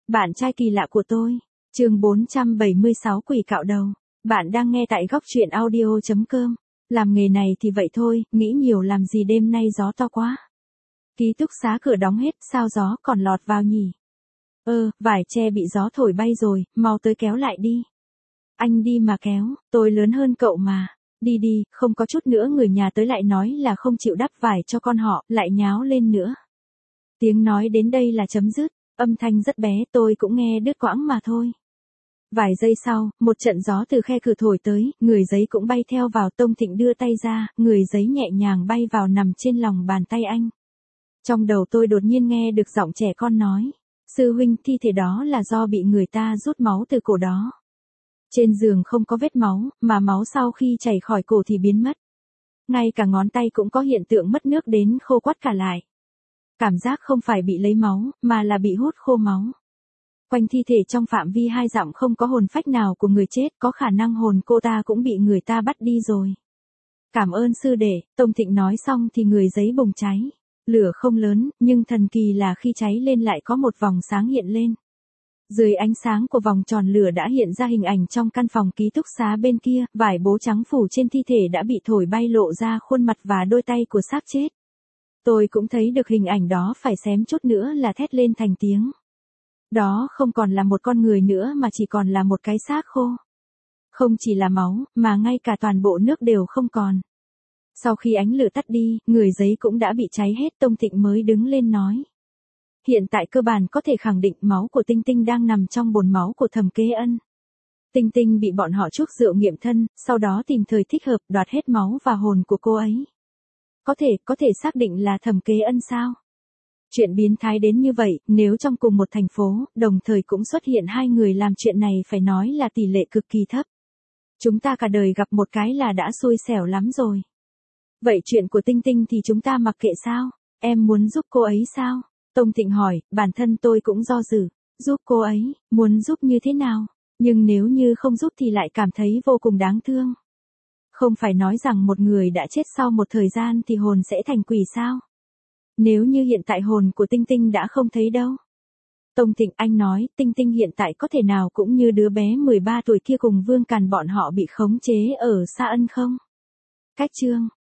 Bạn trai kỳ lạ của tôi. Chương 476 Quỷ cạo đầu. Bạn đang nghe tại góc truyện audio.com. Làm nghề này thì vậy thôi, nghĩ nhiều làm gì, đêm nay gió to quá. Ký túc xá cửa đóng hết, sao gió còn lọt vào nhỉ? Vải tre bị gió thổi bay rồi, mau tới kéo lại đi. Anh đi mà kéo, tôi lớn hơn cậu mà. Đi đi, không có chút nữa người nhà tới lại nói là không chịu đắp vải cho con họ, lại nháo lên nữa. Tiếng nói đến đây là chấm dứt, âm thanh rất bé, tôi cũng nghe đứt quãng mà thôi. Vài giây sau, một trận gió từ khe cửa thổi tới, người giấy cũng bay theo vào. Tông Thịnh đưa tay ra, người giấy nhẹ nhàng bay vào nằm trên lòng bàn tay anh. Trong đầu tôi đột nhiên nghe được giọng trẻ con nói, sư huynh, thi thể đó là do bị người ta rút máu từ cổ đó. Trên giường không có vết máu, mà máu sau khi chảy khỏi cổ thì biến mất. Ngay cả ngón tay cũng có hiện tượng mất nước đến khô quắt cả lại. Cảm giác không phải bị lấy máu, mà là bị hút khô máu. Quanh thi thể trong phạm vi 2 dặm không có hồn phách nào của người chết, có khả năng hồn cô ta cũng bị người ta bắt đi rồi. Cảm ơn sư đệ, Tông Thịnh nói xong thì người giấy bùng cháy. Lửa không lớn, nhưng thần kỳ là khi cháy lên lại có một vòng sáng hiện lên. Dưới ánh sáng của vòng tròn lửa đã hiện ra hình ảnh trong căn phòng ký túc xá bên kia, vải bố trắng phủ trên thi thể đã bị thổi bay, lộ ra khuôn mặt và đôi tay của xác chết. Tôi cũng thấy được hình ảnh đó, phải xém chút nữa là thét lên thành tiếng. Đó không còn là một con người nữa mà chỉ còn là một cái xác khô. Không chỉ là máu, mà ngay cả toàn bộ nước đều không còn. Sau khi ánh lửa tắt đi, người giấy cũng đã bị cháy hết. Tông Thịnh mới đứng lên nói. Hiện tại cơ bản có thể khẳng định máu của Tinh Tinh đang nằm trong bồn máu của Thẩm Kế Ân. Tinh Tinh bị bọn họ chuốc rượu nghiệm thân, sau đó tìm thời thích hợp đoạt hết máu và hồn của cô ấy. Có thể xác định là Thẩm Kế Ân sao? Chuyện biến thái đến như vậy, nếu trong cùng một thành phố, đồng thời cũng xuất hiện 2 người làm chuyện này, phải nói là tỷ lệ cực kỳ thấp. Chúng ta cả đời gặp một cái là đã xui xẻo lắm rồi. Vậy chuyện của Tinh Tinh thì chúng ta mặc kệ sao? Em muốn giúp cô ấy sao? Tông Thịnh hỏi, bản thân tôi cũng do dự. Giúp cô ấy, muốn giúp như thế nào? Nhưng nếu như không giúp thì lại cảm thấy vô cùng đáng thương. Không phải nói rằng một người đã chết sau một thời gian thì hồn sẽ thành quỷ sao? Nếu như hiện tại hồn của Tinh Tinh đã không thấy đâu. Tông Thịnh, anh nói, Tinh Tinh hiện tại có thể nào cũng như đứa bé 13 tuổi kia cùng Vương Càn bọn họ bị khống chế ở Sa Ân không? Cách chương